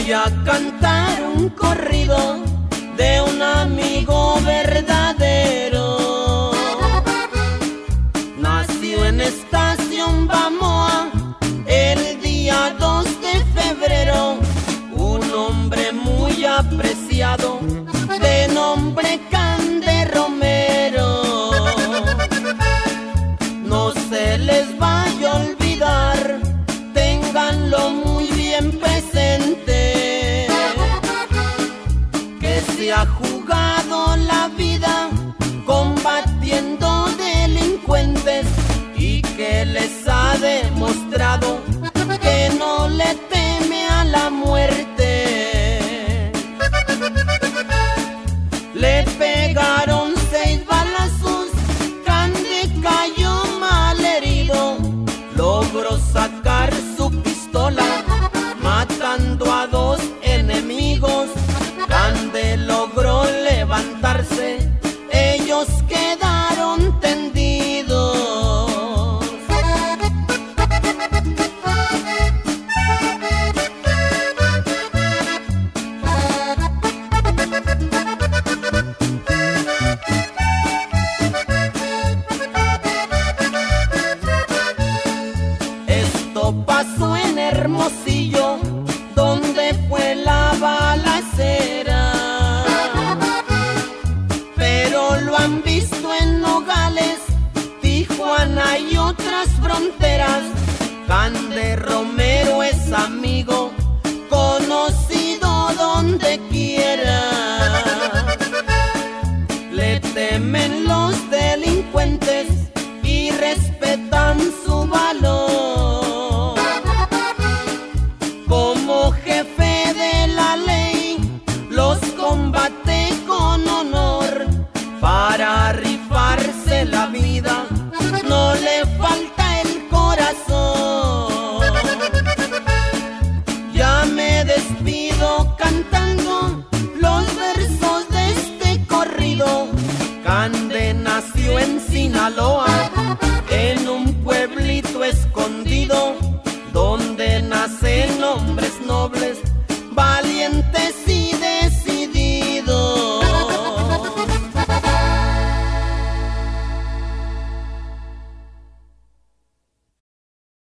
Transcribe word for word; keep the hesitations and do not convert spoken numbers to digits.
voy a cantar un corrido de un amigo verdadero. Nació en Estación Bamoa el día dos de febrero, un hombre muy apreciado de nombre Cande Romero. No se les vaya a olvidar, ténganlo muy bien presente, que se ha jugado la vida combatiendo delincuentes y que les ha demostrado que no le teme a la muerte. Le pegaron seis balazos, Cande cayó mal herido, logró sacar su pistola, matando a dos enemigos. Cande logró levantarse, ellos quedaron tendidos. Esto pasó en Hermosillo